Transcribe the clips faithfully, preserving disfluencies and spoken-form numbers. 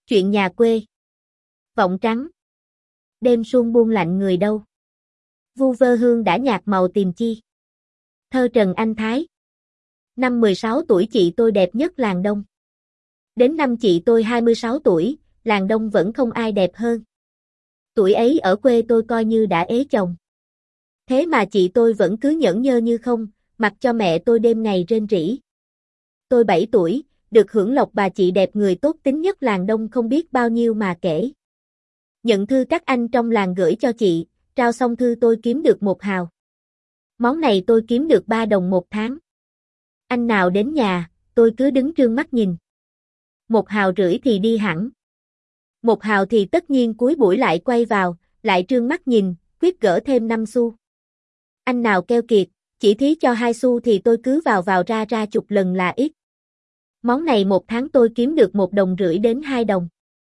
Chuyện nhà quê. Vọng trắng. Đêm xuân buông lạnh người đâu. Vu vơ hương đã nhạt màu tìm chi. Thơ Trần Anh Thái. Năm mười sáu tuổi chị tôi đẹp nhất làng Đông. Đến năm chị tôi hai mươi sáu tuổi, làng Đông vẫn không ai đẹp hơn. Tuổi ấy ở quê tôi coi như đã ế chồng. Thế mà chị tôi vẫn cứ nhẫn nhơ như không, mặc cho mẹ tôi đêm ngày rên rỉ. Tôi bảy tuổi, được hưởng lộc bà chị đẹp người tốt tính nhất làng Đông không biết bao nhiêu mà kể. Nhận thư các anh trong làng gửi cho chị, trao xong thư tôi kiếm được một hào. Món này tôi kiếm được ba đồng một tháng. Anh nào đến nhà, tôi cứ đứng trương mắt nhìn. Một hào rưỡi thì đi hẳn. Một hào thì tất nhiên cuối buổi lại quay vào, lại trương mắt nhìn, quyết gỡ thêm năm xu. Anh nào keo kiệt, chỉ thí cho hai xu thì tôi cứ vào vào ra ra chục lần là ít. Món này một tháng tôi kiếm được một đồng rưỡi đến hai đồng.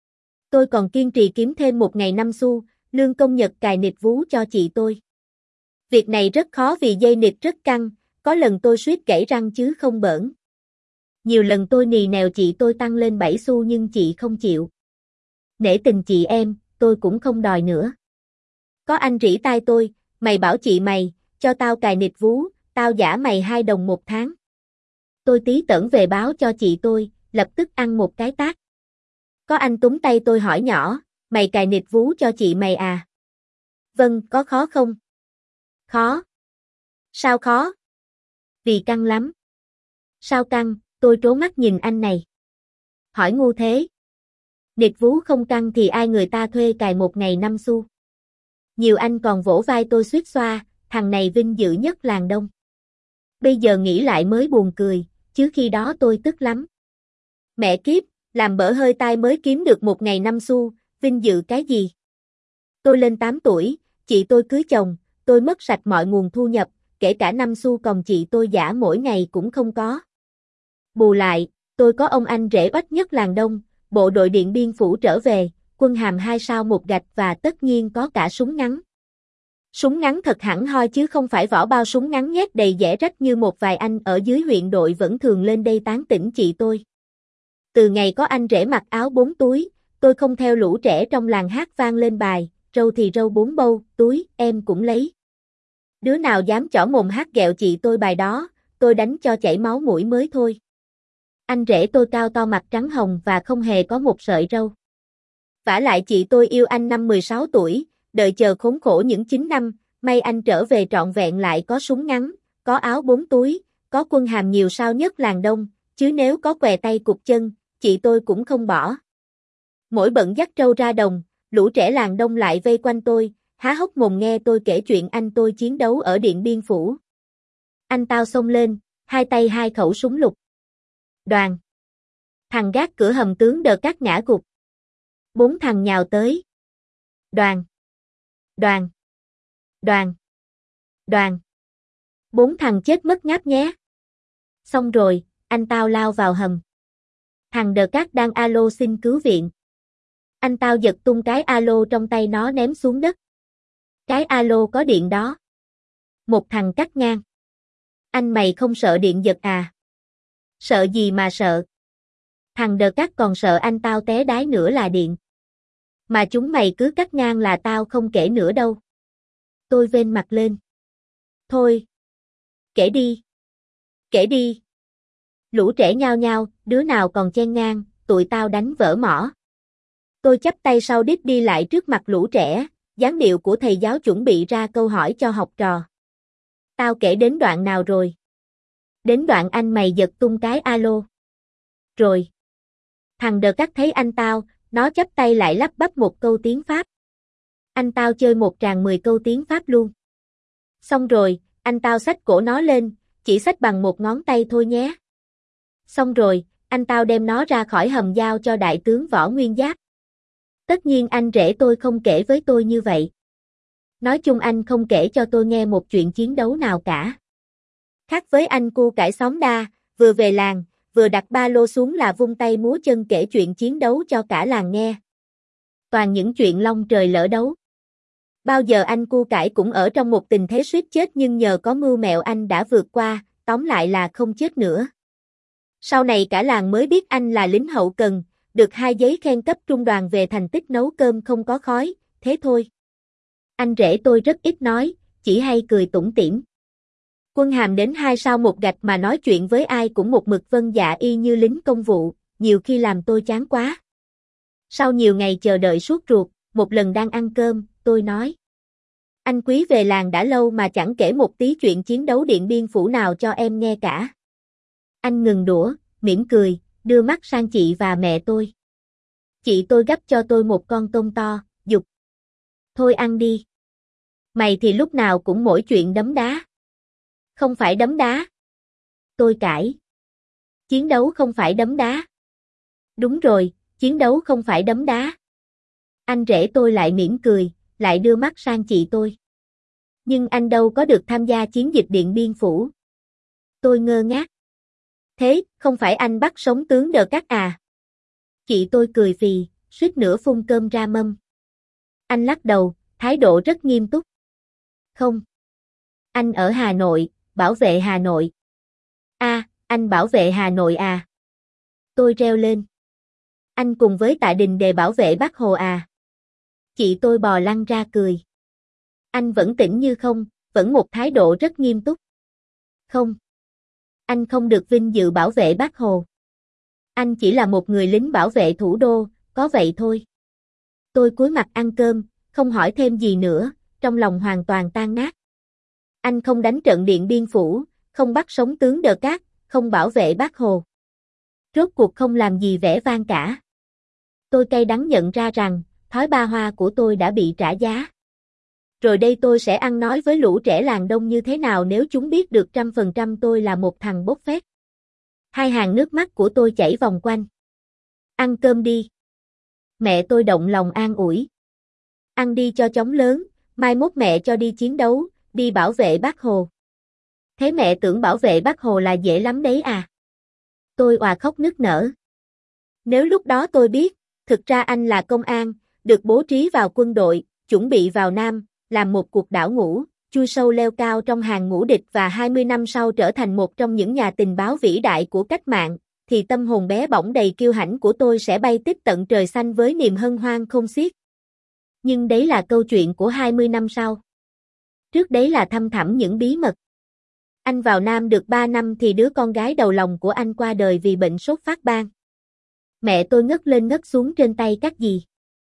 Tôi còn kiên trì kiếm thêm một ngày năm xu, lương công nhật cài nịt vú cho chị tôi. Việc này rất khó vì dây nịt rất căng, có lần tôi suýt gãy răng chứ không bỡn. Nhiều lần tôi nì nèo chị tôi tăng lên bảy xu nhưng chị không chịu. Nể tình chị em, tôi cũng không đòi nữa. Có anh rỉ tai tôi, mày bảo chị mày, cho tao cài nịt vú, tao giả mày hai đồng một tháng. Tôi tí tởn về báo cho chị tôi, lập tức ăn một cái tát. Có anh túm tay tôi hỏi nhỏ, mày cài nịt vú cho chị mày à? Vâng, có khó không? Khó. Sao khó? Vì căng lắm. Sao căng? Tôi trố mắt nhìn anh này. Hỏi ngu thế. Nịt vú không căng thì ai người ta thuê cài một ngày năm xu. Nhiều anh còn vỗ vai tôi suýt xoa, thằng này vinh dự nhất làng Đông. Bây giờ nghĩ lại mới buồn cười, chứ khi đó tôi tức lắm. Mẹ kiếp, làm bở hơi tai mới kiếm được một ngày năm xu, vinh dự cái gì? Tôi lên tám tuổi, chị tôi cưới chồng, tôi mất sạch mọi nguồn thu nhập, kể cả năm xu còn chị tôi giả mỗi ngày cũng không có. Bù lại, tôi có ông anh rể oách nhất làng Đông, bộ đội Điện Biên Phủ trở về, quân hàm hai sao một gạch và tất nhiên có cả súng ngắn. Súng ngắn thật hẳn hoi chứ không phải vỏ bao súng ngắn nhét đầy dẻ rách như một vài anh ở dưới huyện đội vẫn thường lên đây tán tỉnh chị tôi. Từ ngày có anh rể mặc áo bốn túi, tôi không theo lũ trẻ trong làng hát vang lên bài, râu thì râu bốn bâu, túi, em cũng lấy. Đứa nào dám chỏ mồm hát ghẹo chị tôi bài đó, tôi đánh cho chảy máu mũi mới thôi. Anh rể tôi cao to mặt trắng hồng và không hề có một sợi râu. Vả lại chị tôi yêu anh năm mười sáu tuổi, đợi chờ khốn khổ những chín năm, may anh trở về trọn vẹn lại có súng ngắn, có áo bốn túi, có quân hàm nhiều sao nhất làng Đông, chứ nếu có què tay cụt chân, chị tôi cũng không bỏ. Mỗi bận dắt trâu ra đồng, lũ trẻ làng Đông lại vây quanh tôi, há hốc mồm nghe tôi kể chuyện anh tôi chiến đấu ở Điện Biên Phủ. Anh tao xông lên, hai tay hai khẩu súng lục. Đoàn. Thằng gác cửa hầm tướng đờ cát ngã gục. Bốn thằng nhào tới. Đoàn. Đoàn. Đoàn. Đoàn. Bốn thằng chết mất ngáp nhé. Xong rồi, anh tao lao vào hầm. Thằng đờ cát đang alo xin cứu viện. Anh tao giật tung cái alo trong tay nó ném xuống đất. Cái alo có điện đó. Một thằng cắt ngang. Anh mày không sợ điện giật à? Sợ gì mà sợ? Thằng đờ cát còn sợ anh tao té đái nữa là điện. Mà chúng mày cứ cắt ngang là tao không kể nữa đâu. Tôi vênh mặt lên. Thôi. Kể đi. Kể đi. Lũ trẻ nhao nhao, đứa nào còn chen ngang, tụi tao đánh vỡ mỏ. Tôi chắp tay sau đít đi lại trước mặt lũ trẻ, dáng điệu của thầy giáo chuẩn bị ra câu hỏi cho học trò. Tao kể đến đoạn nào rồi? Đến đoạn anh mày giật tung cái alo. Rồi. Thằng đờ cắt thấy anh tao, nó chắp tay lại lắp bắp một câu tiếng Pháp. Anh tao chơi một tràng mười câu tiếng Pháp luôn. Xong rồi, anh tao xách cổ nó lên, chỉ xách bằng một ngón tay thôi nhé. Xong rồi, anh tao đem nó ra khỏi hầm giao cho đại tướng Võ Nguyên Giáp. Tất nhiên anh rể tôi không kể với tôi như vậy. Nói chung anh không kể cho tôi nghe một chuyện chiến đấu nào cả. Khác với anh cu cải xóm đa, vừa về làng, vừa đặt ba lô xuống là vung tay múa chân kể chuyện chiến đấu cho cả làng nghe. Toàn những chuyện long trời lỡ đấu. Bao giờ anh cu cải cũng ở trong một tình thế suýt chết nhưng nhờ có mưu mẹo anh đã vượt qua, tóm lại là không chết nữa. Sau này cả làng mới biết anh là lính hậu cần, được hai giấy khen cấp trung đoàn về thành tích nấu cơm không có khói, thế thôi. Anh rể tôi rất ít nói, chỉ hay cười tủm tỉm. Quân hàm đến hai sao một gạch mà nói chuyện với ai cũng một mực vâng dạ y như lính công vụ, nhiều khi làm tôi chán quá. Sau nhiều ngày chờ đợi suốt ruột, một lần đang ăn cơm, tôi nói. Anh Quý về làng đã lâu mà chẳng kể một tí chuyện chiến đấu Điện Biên Phủ nào cho em nghe cả. Anh ngừng đũa, mỉm cười, đưa mắt sang chị và mẹ tôi. Chị tôi gắp cho tôi một con tôm to, giục. Thôi ăn đi. Mày thì lúc nào cũng mỗi chuyện đấm đá. Không phải đấm đá. Tôi cãi. Chiến đấu không phải đấm đá. Đúng rồi, chiến đấu không phải đấm đá. Anh rể tôi lại mỉm cười, lại đưa mắt sang chị tôi. Nhưng anh đâu có được tham gia chiến dịch Điện Biên Phủ. Tôi ngơ ngác. Thế, không phải anh bắt sống tướng Đờ Cát à? Chị tôi cười phì, suýt nữa phun cơm ra mâm. Anh lắc đầu, thái độ rất nghiêm túc. Không. Anh ở Hà Nội, bảo vệ Hà Nội. À, anh bảo vệ Hà Nội à? Tôi reo lên. Anh cùng với Tạ Đình Đề bảo vệ Bác Hồ à? Chị tôi bò lăn ra cười. Anh vẫn tĩnh như không, vẫn một thái độ rất nghiêm túc. Không. Anh không được vinh dự bảo vệ Bác Hồ. Anh chỉ là một người lính bảo vệ thủ đô, có vậy thôi. Tôi cúi mặt ăn cơm, không hỏi thêm gì nữa, trong lòng hoàn toàn tan nát. Anh không đánh trận Điện Biên Phủ, không bắt sống tướng Đờ Cát, không bảo vệ Bác Hồ. Rốt cuộc không làm gì vẻ vang cả. Tôi cay đắng nhận ra rằng, thói ba hoa của tôi đã bị trả giá. Rồi đây tôi sẽ ăn nói với lũ trẻ làng Đông như thế nào nếu chúng biết được trăm phần trăm tôi là một thằng bốc phét. Hai hàng nước mắt của tôi chảy vòng quanh. Ăn cơm đi. Mẹ tôi động lòng an ủi. Ăn đi cho chóng lớn, mai mốt mẹ cho đi chiến đấu, đi bảo vệ Bác Hồ. Thế mẹ tưởng bảo vệ Bác Hồ là dễ lắm đấy à? Tôi òa khóc nức nở. Nếu lúc đó tôi biết, thực ra anh là công an, được bố trí vào quân đội, chuẩn bị vào Nam, làm một cuộc đảo ngũ, chui sâu leo cao trong hàng ngũ địch và hai mươi năm sau trở thành một trong những nhà tình báo vĩ đại của cách mạng, thì tâm hồn bé bỏng đầy kiêu hãnh của tôi sẽ bay tít tận trời xanh với niềm hân hoan không xiết. Nhưng đấy là câu chuyện của hai mươi năm sau. Trước đấy là thăm thẳm những bí mật. Anh vào Nam được ba năm thì đứa con gái đầu lòng của anh qua đời vì bệnh sốt phát ban. Mẹ tôi ngất lên ngất xuống trên tay các dì.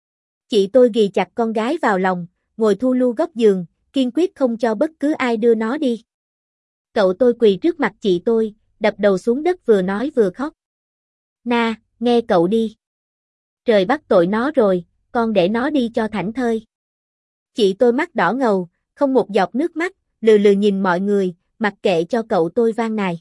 Chị tôi ghì chặt con gái vào lòng, ngồi thu lu góc giường, kiên quyết không cho bất cứ ai đưa nó đi. Cậu tôi quỳ trước mặt chị tôi, đập đầu xuống đất vừa nói vừa khóc. Na, nghe cậu đi. Trời bắt tội nó rồi, con để nó đi cho thảnh thơi. Chị tôi mắt đỏ ngầu, không một giọt nước mắt, lừ lừ nhìn mọi người, mặc kệ cho cậu tôi van nài.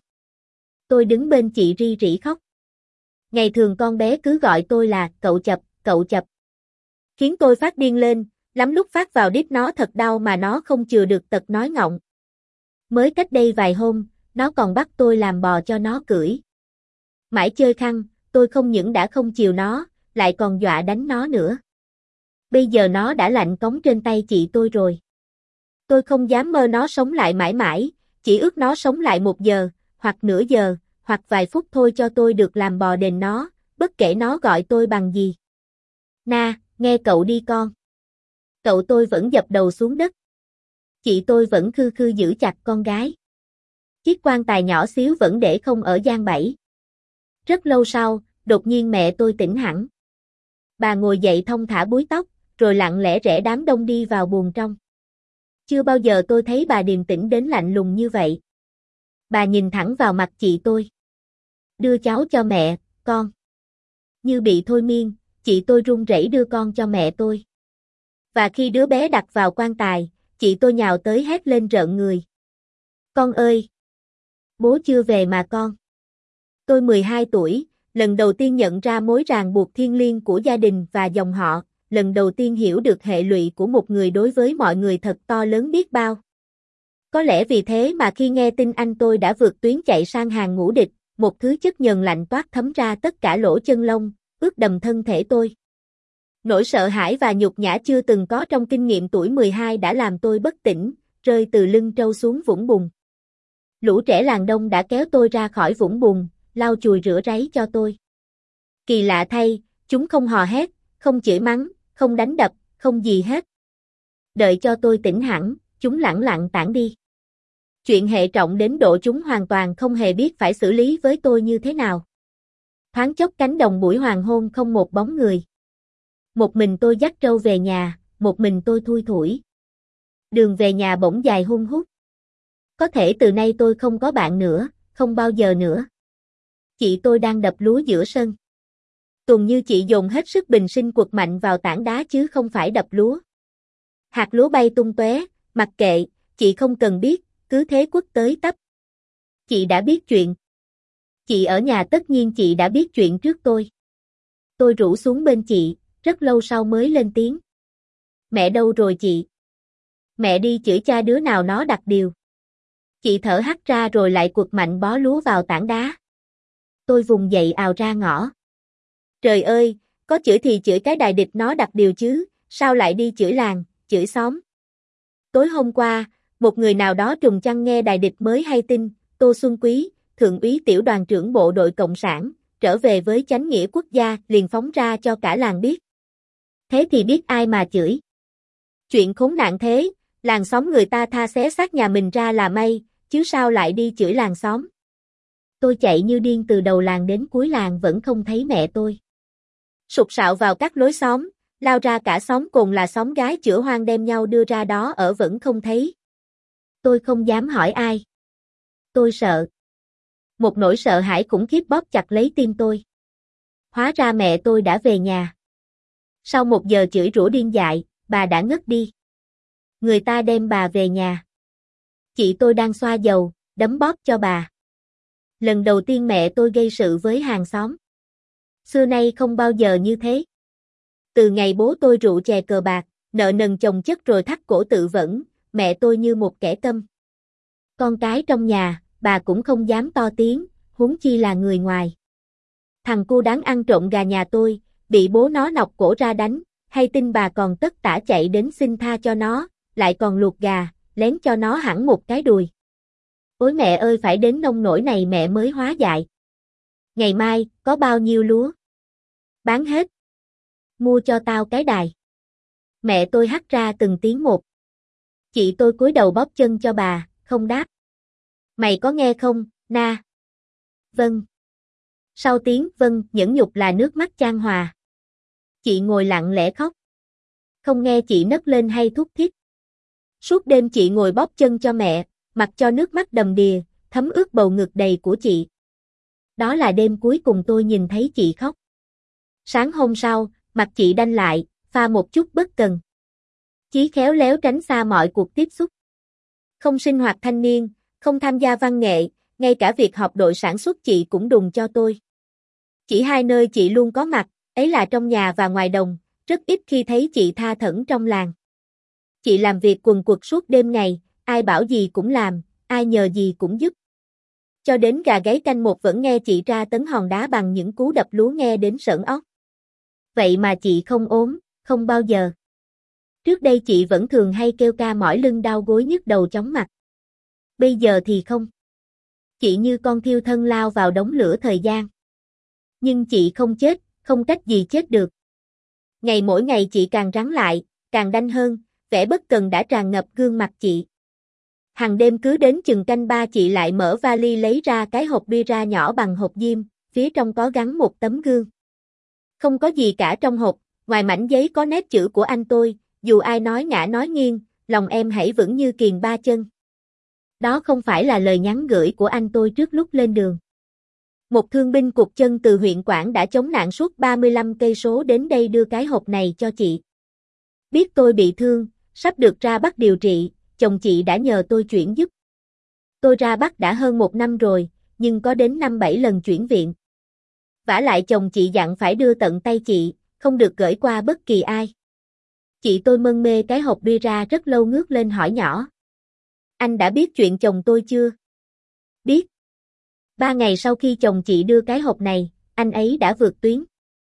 Tôi đứng bên chị ri rỉ khóc. Ngày thường con bé cứ gọi tôi là cậu chập, cậu chập. Khiến tôi phát điên lên, lắm lúc phát vào đít nó thật đau mà nó không chừa được tật nói ngọng. Mới cách đây vài hôm, nó còn bắt tôi làm bò cho nó cưỡi. Mãi chơi khăng, tôi không những đã không chiều nó, lại còn dọa đánh nó nữa. Bây giờ nó đã lạnh cống trên tay chị tôi rồi. Tôi không dám mơ nó sống lại mãi mãi, chỉ ước nó sống lại một giờ, hoặc nửa giờ, hoặc vài phút thôi cho tôi được làm bò đền nó, bất kể nó gọi tôi bằng gì. Na, nghe cậu đi con. Cậu tôi vẫn dập đầu xuống đất. Chị tôi vẫn khư khư giữ chặt con gái. Chiếc quan tài nhỏ xíu vẫn để không ở gian bẫy. Rất lâu sau, đột nhiên mẹ tôi tỉnh hẳn. Bà ngồi dậy thong thả búi tóc, rồi lặng lẽ rẽ đám đông đi vào buồng trong. Chưa bao giờ tôi thấy bà điềm tĩnh đến lạnh lùng như vậy. Bà nhìn thẳng vào mặt chị tôi. Đưa cháu cho mẹ, con. Như bị thôi miên, chị tôi run rẩy đưa con cho mẹ tôi. Và khi đứa bé đặt vào quan tài, chị tôi nhào tới hét lên rợn người. Con ơi! Bố chưa về mà con. Tôi mười hai tuổi, lần đầu tiên nhận ra mối ràng buộc thiêng liêng của gia đình và dòng họ, lần đầu tiên hiểu được hệ lụy của một người đối với mọi người thật to lớn biết bao. Có lẽ vì thế mà khi nghe tin anh tôi đã vượt tuyến chạy sang hàng ngũ địch, một thứ chất nhờn lạnh toát thấm ra tất cả lỗ chân lông, ướt đầm thân thể tôi. Nỗi sợ hãi và nhục nhã chưa từng có trong kinh nghiệm tuổi mười hai đã làm tôi bất tỉnh, rơi từ lưng trâu xuống vũng bùn. Lũ trẻ làng Đông đã kéo tôi ra khỏi vũng bùn, lau chùi rửa ráy cho tôi. Kỳ lạ thay, chúng không hò hét, không chửi mắng, không đánh đập, không gì hết. Đợi cho tôi tỉnh hẳn, chúng lẳng lặng tản đi. Chuyện hệ trọng đến độ chúng hoàn toàn không hề biết phải xử lý với tôi như thế nào. Thoáng chốc cánh đồng buổi hoàng hôn không một bóng người. Một mình tôi dắt trâu về nhà, một mình tôi thui thủi. Đường về nhà bỗng dài hun hút. Có thể từ nay tôi không có bạn nữa, không bao giờ nữa. Chị tôi đang đập lúa giữa sân. Tuần như chị dồn hết sức bình sinh quật mạnh vào tảng đá chứ không phải đập lúa. Hạt lúa bay tung tóe, mặc kệ, chị không cần biết, cứ thế quất tới tấp. Chị đã biết chuyện. Chị ở nhà tất nhiên chị đã biết chuyện trước tôi. Tôi rũ xuống bên chị, rất lâu sau mới lên tiếng. Mẹ đâu rồi chị? Mẹ đi chửi cha đứa nào nó đặt điều. Chị thở hắt ra rồi lại quật mạnh bó lúa vào tảng đá. Tôi vùng dậy ào ra ngõ. Trời ơi, có chửi thì chửi cái đài địch nó đặt điều chứ, sao lại đi chửi làng, chửi xóm. Tối hôm qua, một người nào đó trùng chăn nghe đài địch mới hay tin, Tô Xuân Quý, thượng úy tiểu đoàn trưởng bộ đội Cộng sản, trở về với chánh nghĩa quốc gia, liền phóng ra cho cả làng biết. Thế thì biết ai mà chửi. Chuyện khốn nạn thế, làng xóm người ta tha xé xác nhà mình ra là may, chứ sao lại đi chửi làng xóm. Tôi chạy như điên từ đầu làng đến cuối làng vẫn không thấy mẹ tôi. Sục sạo vào các lối xóm, lao ra cả xóm cùng là xóm gái chữa hoang đem nhau đưa ra đó ở vẫn không thấy. Tôi không dám hỏi ai. Tôi sợ. Một nỗi sợ hãi khủng khiếp bóp chặt lấy tim tôi. Hóa ra mẹ tôi đã về nhà. Sau một giờ chửi rủa điên dại, bà đã ngất đi. Người ta đem bà về nhà. Chị tôi đang xoa dầu, đấm bóp cho bà. Lần đầu tiên mẹ tôi gây sự với hàng xóm. Xưa nay không bao giờ như thế. Từ ngày bố tôi rượu chè cờ bạc, nợ nần chồng chất rồi thắt cổ tự vẫn, mẹ tôi như một kẻ câm. Con cái trong nhà, bà cũng không dám to tiếng, huống chi là người ngoài. Thằng cu đáng ăn trộm gà nhà tôi, bị bố nó nọc cổ ra đánh, hay tin bà còn tất tả chạy đến xin tha cho nó, lại còn luộc gà, lén cho nó hẳn một cái đùi. Ôi mẹ ơi, phải đến nông nỗi này mẹ mới hóa dại. Ngày mai, có bao nhiêu lúa? Bán hết. Mua cho tao cái đài. Mẹ tôi hắt ra từng tiếng một. Chị tôi cúi đầu bóp chân cho bà, không đáp. Mày có nghe không, na? Vâng. Sau tiếng vâng, nhẫn nhục là nước mắt chan hòa. Chị ngồi lặng lẽ khóc. Không nghe chị nấc lên hay thúc thiết. Suốt đêm chị ngồi bóp chân cho mẹ, mặc cho nước mắt đầm đìa, thấm ướt bầu ngực đầy của chị. Đó là đêm cuối cùng tôi nhìn thấy chị khóc. Sáng hôm sau, mặt chị đanh lại, pha một chút bất cần. Chí khéo léo tránh xa mọi cuộc tiếp xúc. Không sinh hoạt thanh niên, không tham gia văn nghệ, ngay cả việc họp đội sản xuất chị cũng đùng cho tôi. Chỉ hai nơi chị luôn có mặt, ấy là trong nhà và ngoài đồng, rất ít khi thấy chị tha thẩn trong làng. Chị làm việc quần quật suốt đêm ngày, ai bảo gì cũng làm, ai nhờ gì cũng giúp. Cho đến gà gáy canh một vẫn nghe chị tra tấn hòn đá bằng những cú đập lúa nghe đến sởn óc. Vậy mà chị không ốm, không bao giờ. Trước đây chị vẫn thường hay kêu ca mỏi lưng đau gối nhức đầu chóng mặt. Bây giờ thì không. Chị như con thiêu thân lao vào đống lửa thời gian. Nhưng chị không chết, không cách gì chết được. Ngày mỗi ngày chị càng rắn lại, càng đanh hơn, vẻ bất cần đã tràn ngập gương mặt chị. Hằng đêm cứ đến chừng canh ba chị lại mở vali lấy ra cái hộp bia ra nhỏ bằng hộp diêm, phía trong có gắn một tấm gương. Không có gì cả trong hộp, ngoài mảnh giấy có nét chữ của anh tôi, dù ai nói ngã nói nghiêng, lòng em hãy vững như kiền ba chân. Đó không phải là lời nhắn gửi của anh tôi trước lúc lên đường. Một thương binh cụt chân từ huyện Quảng đã chống nạn suốt ba mươi lăm cây số đến đây đưa cái hộp này cho chị. Biết tôi bị thương, sắp được ra Bắc điều trị, chồng chị đã nhờ tôi chuyển giúp. Tôi ra Bắc đã hơn một năm rồi, nhưng có đến năm bảy lần chuyển viện. Vả lại chồng chị dặn phải đưa tận tay chị, không được gửi qua bất kỳ ai. Chị tôi mân mê cái hộp bia ra rất lâu ngước lên hỏi nhỏ. Anh đã biết chuyện chồng tôi chưa? Biết. Ba ngày sau khi chồng chị đưa cái hộp này, anh ấy đã vượt tuyến.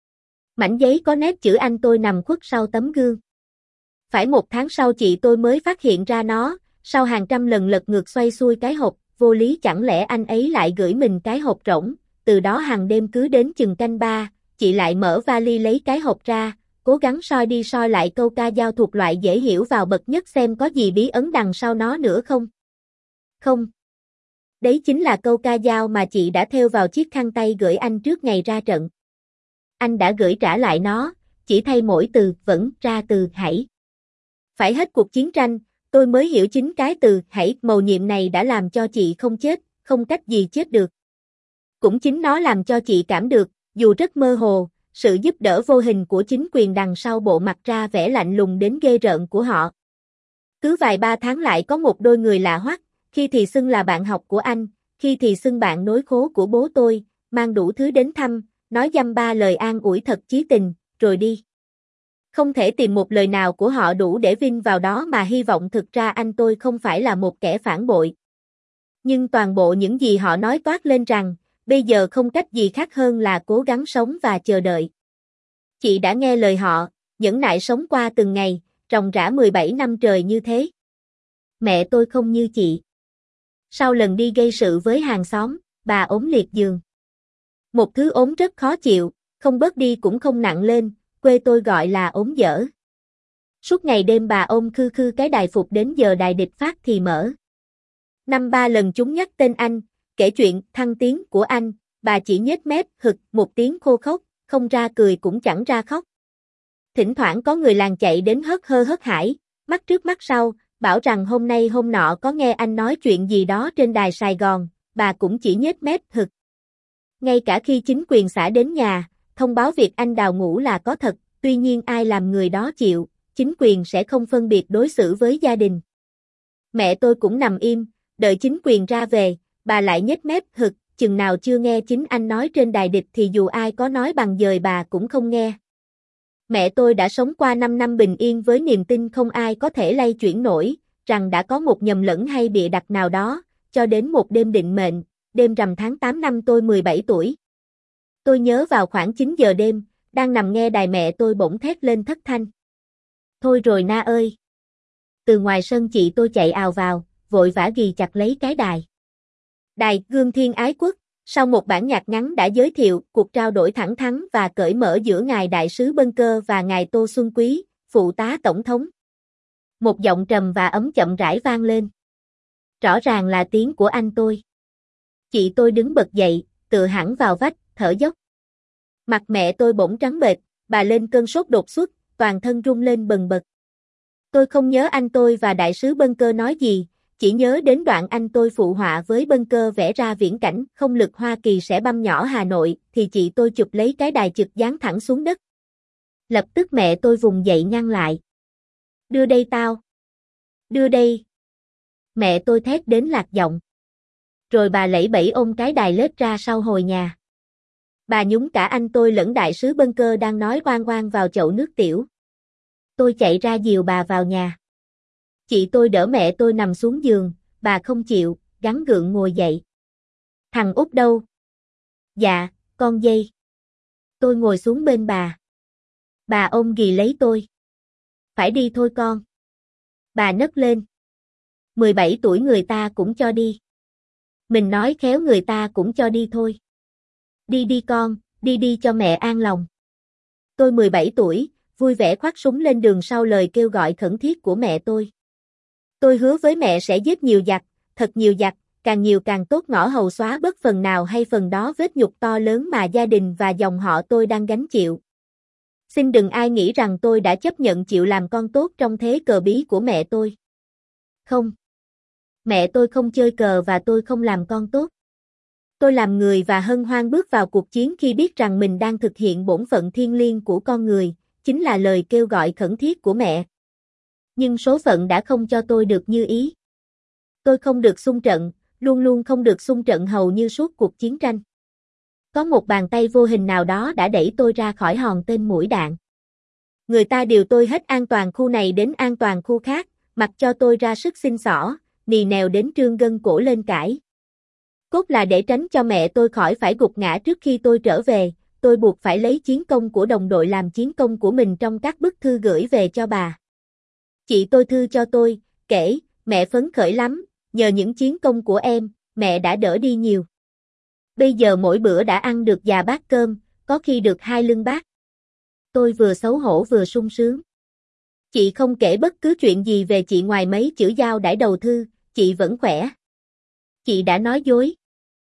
Mảnh giấy có nét chữ anh tôi nằm khuất sau tấm gương. Phải một tháng sau chị tôi mới phát hiện ra nó, sau hàng trăm lần lật ngược xoay xuôi cái hộp, vô lý chẳng lẽ anh ấy lại gửi mình cái hộp rỗng, từ đó hàng đêm cứ đến chừng canh ba, chị lại mở vali lấy cái hộp ra, cố gắng soi đi soi lại câu ca dao thuộc loại dễ hiểu vào bậc nhất xem có gì bí ẩn đằng sau nó nữa không. Không. Đấy chính là câu ca dao mà chị đã thêu vào chiếc khăn tay gửi anh trước ngày ra trận. Anh đã gửi trả lại nó, chỉ thay mỗi từ vẫn ra từ hãy. Phải hết cuộc chiến tranh, tôi mới hiểu chính cái từ hãy mầu nhiệm này đã làm cho chị không chết, không cách gì chết được. Cũng chính nó làm cho chị cảm được, dù rất mơ hồ, sự giúp đỡ vô hình của chính quyền đằng sau bộ mặt ra vẻ lạnh lùng đến ghê rợn của họ. Cứ vài ba tháng lại có một đôi người lạ hoắc, khi thì xưng là bạn học của anh, khi thì xưng bạn nối khố của bố tôi, mang đủ thứ đến thăm, nói dăm ba lời an ủi thật chí tình, rồi đi. Không thể tìm một lời nào của họ đủ để vin vào đó mà hy vọng thực ra anh tôi không phải là một kẻ phản bội. Nhưng toàn bộ những gì họ nói toát lên rằng, bây giờ không cách gì khác hơn là cố gắng sống và chờ đợi. Chị đã nghe lời họ, nhẫn nại sống qua từng ngày, ròng rã mười bảy năm trời như thế. Mẹ tôi không như chị. Sau lần đi gây sự với hàng xóm, bà ốm liệt giường. Một thứ ốm rất khó chịu, không bớt đi cũng không nặng lên, quê tôi gọi là ốm dở. Suốt ngày đêm bà ôm khư khư cái đài phục đến giờ đài địch phát thì mở. Năm ba lần chúng nhắc tên anh, kể chuyện thăng tiến của anh, bà chỉ nhếch mép hực một tiếng khô khốc, không ra cười cũng chẳng ra khóc. Thỉnh thoảng có người làng chạy đến hớt hơ hớt hải, mắt trước mắt sau, bảo rằng hôm nay hôm nọ có nghe anh nói chuyện gì đó trên đài Sài Gòn, bà cũng chỉ nhếch mép hực. Ngay cả khi chính quyền xã đến nhà, thông báo việc anh đào ngũ là có thật, tuy nhiên ai làm người đó chịu, chính quyền sẽ không phân biệt đối xử với gia đình. Mẹ tôi cũng nằm im, đợi chính quyền ra về, bà lại nhếch mép hực, chừng nào chưa nghe chính anh nói trên đài địch thì dù ai có nói bằng dời bà cũng không nghe. Mẹ tôi đã sống qua năm năm bình yên với niềm tin không ai có thể lay chuyển nổi, rằng đã có một nhầm lẫn hay bịa đặt nào đó, cho đến một đêm định mệnh, đêm rằm tháng tám năm tôi mười bảy tuổi. Tôi nhớ vào khoảng chín giờ đêm, đang nằm nghe đài mẹ tôi bỗng thét lên thất thanh. Thôi rồi Na ơi! Từ ngoài sân chị tôi chạy ào vào, vội vã ghì chặt lấy cái đài. Đài Gươm Thiên Ái Quốc, sau một bản nhạc ngắn đã giới thiệu cuộc trao đổi thẳng thắn và cởi mở giữa ngài đại sứ Bân Cơ và ngài Tô Xuân Quý, phụ tá tổng thống. Một giọng trầm và ấm chậm rãi vang lên. Rõ ràng là tiếng của anh tôi. Chị tôi đứng bật dậy, tựa hẳn vào vách, thở dốc. Mặt mẹ tôi bỗng trắng bệch, bà lên cơn sốt đột xuất, toàn thân rung lên bần bật. Tôi không nhớ anh tôi và đại sứ Bân Cơ nói gì, chỉ nhớ đến đoạn anh tôi phụ họa với Bân Cơ vẽ ra viễn cảnh không lực Hoa Kỳ sẽ băm nhỏ Hà Nội, thì chị tôi chụp lấy cái đài trực giáng thẳng xuống đất. Lập tức mẹ tôi vùng dậy ngăn lại. Đưa đây tao. Đưa đây. Mẹ tôi thét đến lạc giọng. Rồi bà lẫy bẫy ôm cái đài lết ra sau hồi nhà. Bà nhúng cả anh tôi lẫn đại sứ Bân Cơ đang nói oan oan vào chậu nước tiểu. Tôi chạy ra dìu bà vào nhà. Chị tôi đỡ mẹ tôi nằm xuống giường, bà không chịu, gắng gượng ngồi dậy. Thằng Út đâu? Dạ, con dây. Tôi ngồi xuống bên bà. Bà ôm ghì lấy tôi. Phải đi thôi con. Bà nấc lên. mười bảy tuổi người ta cũng cho đi. Mình nói khéo người ta cũng cho đi thôi. Đi đi con, đi đi cho mẹ an lòng. Tôi mười bảy tuổi, vui vẻ khoác súng lên đường sau lời kêu gọi khẩn thiết của mẹ tôi. Tôi hứa với mẹ sẽ giết nhiều giặc, thật nhiều giặc, càng nhiều càng tốt ngõ hầu xóa bớt phần nào hay phần đó vết nhục to lớn mà gia đình và dòng họ tôi đang gánh chịu. Xin đừng ai nghĩ rằng tôi đã chấp nhận chịu làm con tốt trong thế cờ bí của mẹ tôi. Không. Mẹ tôi không chơi cờ và tôi không làm con tốt. Tôi làm người và hân hoan bước vào cuộc chiến khi biết rằng mình đang thực hiện bổn phận thiêng liêng của con người, chính là lời kêu gọi khẩn thiết của mẹ. Nhưng số phận đã không cho tôi được như ý. Tôi không được xung trận, luôn luôn không được xung trận hầu như suốt cuộc chiến tranh. Có một bàn tay vô hình nào đó đã đẩy tôi ra khỏi hòn tên mũi đạn. Người ta điều tôi hết an toàn khu này đến an toàn khu khác, mặc cho tôi ra sức xin xỏ, nì nèo đến trương gân cổ lên cãi. Cốt là để tránh cho mẹ tôi khỏi phải gục ngã trước khi tôi trở về, tôi buộc phải lấy chiến công của đồng đội làm chiến công của mình trong các bức thư gửi về cho bà. Chị tôi thư cho tôi, kể, mẹ phấn khởi lắm, nhờ những chiến công của em, mẹ đã đỡ đi nhiều. Bây giờ mỗi bữa đã ăn được vài bát cơm, có khi được hai lưng bát. Tôi vừa xấu hổ vừa sung sướng. Chị không kể bất cứ chuyện gì về chị ngoài mấy chữ giao đãi đầu thư, chị vẫn khỏe. Chị đã nói dối.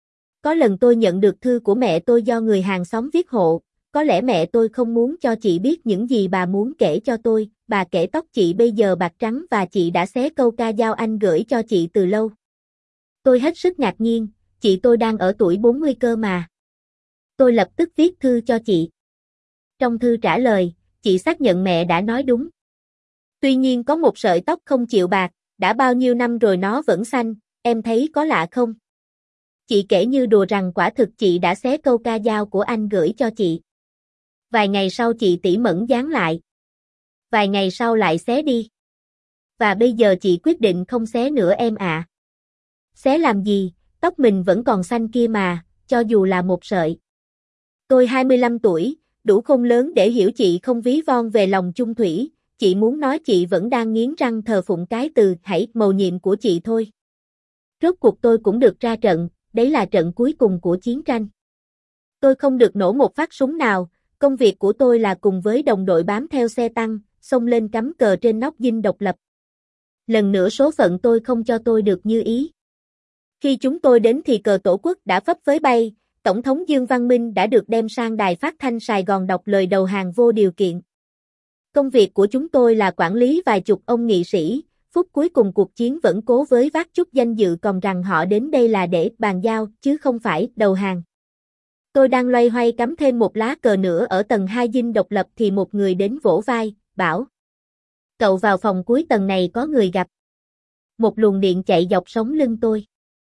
Có lần tôi nhận được thư của mẹ tôi do người hàng xóm viết hộ, có lẽ mẹ tôi không muốn cho chị biết những gì bà muốn kể cho tôi, bà kể tóc chị bây giờ bạc trắng và chị đã xé câu ca dao anh gửi cho chị từ lâu. Tôi hết sức ngạc nhiên, chị tôi đang ở tuổi bốn mươi cơ mà. Tôi lập tức viết thư cho chị. Trong thư trả lời, chị xác nhận mẹ đã nói đúng. Tuy nhiên có một sợi tóc không chịu bạc, đã bao nhiêu năm rồi nó vẫn xanh, em thấy có lạ không? Chị kể như đùa rằng quả thực chị đã xé câu ca dao của anh gửi cho chị. Vài ngày sau chị tỉ mẩn dán lại. Vài ngày sau lại xé đi. Và bây giờ chị quyết định không xé nữa em ạ. À. Xé làm gì, tóc mình vẫn còn xanh kia mà, cho dù là một sợi. Tôi hai mươi lăm tuổi, đủ khôn lớn để hiểu chị không ví von về lòng chung thủy, chị muốn nói chị vẫn đang nghiến răng thờ phụng cái từ hãy mầu nhiệm của chị thôi. Rốt cuộc tôi cũng được ra trận, đấy là trận cuối cùng của chiến tranh. Tôi không được nổ một phát súng nào, công việc của tôi là cùng với đồng đội bám theo xe tăng, xông lên cắm cờ trên nóc dinh độc lập. Lần nữa số phận tôi không cho tôi được như ý. Khi chúng tôi đến thì cờ tổ quốc đã phấp phới bay, Tổng thống Dương Văn Minh đã được đem sang đài phát thanh Sài Gòn đọc lời đầu hàng vô điều kiện. Công việc của chúng tôi là quản lý vài chục ông nghị sĩ, phút cuối cùng cuộc chiến vẫn cố với vác chút danh dự còng rằng họ đến đây là để bàn giao, chứ không phải đầu hàng. Tôi đang loay hoay cắm thêm một lá cờ nữa ở tầng hai dinh độc lập thì một người đến vỗ vai, bảo: cậu vào phòng cuối tầng này có người gặp. Một luồng điện chạy dọc sống lưng tôi.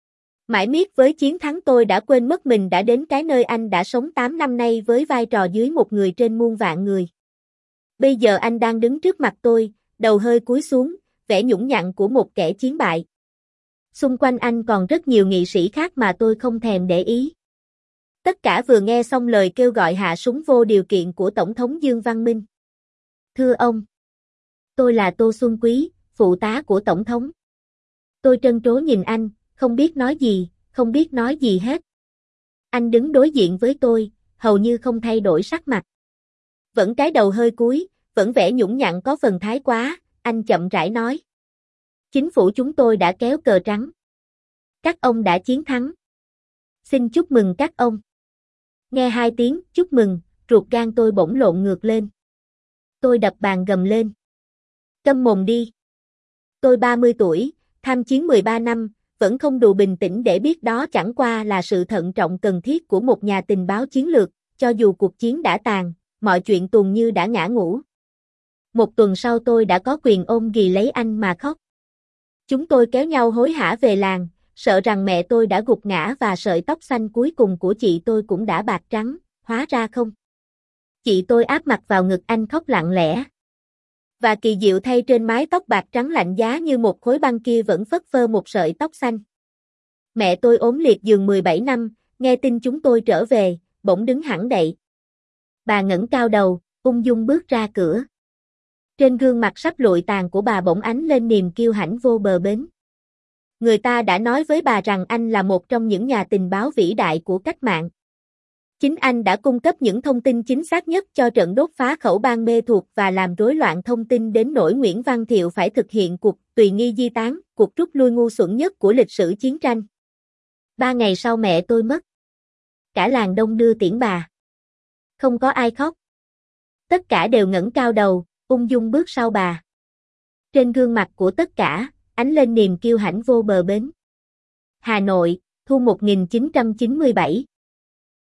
Mãi miết với chiến thắng tôi đã quên mất mình đã đến cái nơi anh đã sống tám năm nay với vai trò dưới một người trên muôn vạn người. Bây giờ anh đang đứng trước mặt tôi, đầu hơi cúi xuống, vẻ nhũng nhặn của một kẻ chiến bại. Xung quanh anh còn rất nhiều nghị sĩ khác mà tôi không thèm để ý. Tất cả vừa nghe xong lời kêu gọi hạ súng vô điều kiện của Tổng thống Dương Văn Minh. Thưa ông, tôi là Tô Xuân Quý, phụ tá của Tổng thống. Tôi trân trố nhìn anh, không biết nói gì, không biết nói gì hết. Anh đứng đối diện với tôi, hầu như không thay đổi sắc mặt. Vẫn cái đầu hơi cúi, vẫn vẻ nhũng nhặn có phần thái quá, anh chậm rãi nói. Chính phủ chúng tôi đã kéo cờ trắng. Các ông đã chiến thắng. Xin chúc mừng các ông. Nghe hai tiếng chúc mừng, ruột gan tôi bỗng lộn ngược lên. Tôi đập bàn gầm lên. Câm mồm đi. Tôi ba mươi tuổi, tham chiến mười ba năm, vẫn không đủ bình tĩnh để biết đó chẳng qua là sự thận trọng cần thiết của một nhà tình báo chiến lược, cho dù cuộc chiến đã tàn, mọi chuyện tuần như đã ngã ngũ. Một tuần sau tôi đã có quyền ôm ghì lấy anh mà khóc. Chúng tôi kéo nhau hối hả về làng, sợ rằng mẹ tôi đã gục ngã và sợi tóc xanh cuối cùng của chị tôi cũng đã bạc trắng, hóa ra không. Chị tôi áp mặt vào ngực anh khóc lặng lẽ. Và kỳ diệu thay trên mái tóc bạc trắng lạnh giá như một khối băng kia vẫn phất phơ một sợi tóc xanh. Mẹ tôi ốm liệt giường mười bảy năm, nghe tin chúng tôi trở về, bỗng đứng hẳn đậy. Bà ngẩng cao đầu, ung dung bước ra cửa. Trên gương mặt sắp lụi tàn của bà bỗng ánh lên niềm kiêu hãnh vô bờ bến. Người ta đã nói với bà rằng anh là một trong những nhà tình báo vĩ đại của cách mạng. Chính anh đã cung cấp những thông tin chính xác nhất cho trận đốt phá khẩu bang mê thuộc và làm rối loạn thông tin đến nỗi Nguyễn Văn Thiệu phải thực hiện cuộc tùy nghi di tán, cuộc rút lui ngu xuẩn nhất của lịch sử chiến tranh. Ba ngày sau mẹ tôi mất. Cả làng đông đưa tiễn bà. Không có ai khóc. Tất cả đều ngẩng cao đầu, ung dung bước sau bà. Trên gương mặt của tất cả, ánh lên niềm kiêu hãnh vô bờ bến. Hà Nội, thu một nghìn chín trăm chín mươi bảy.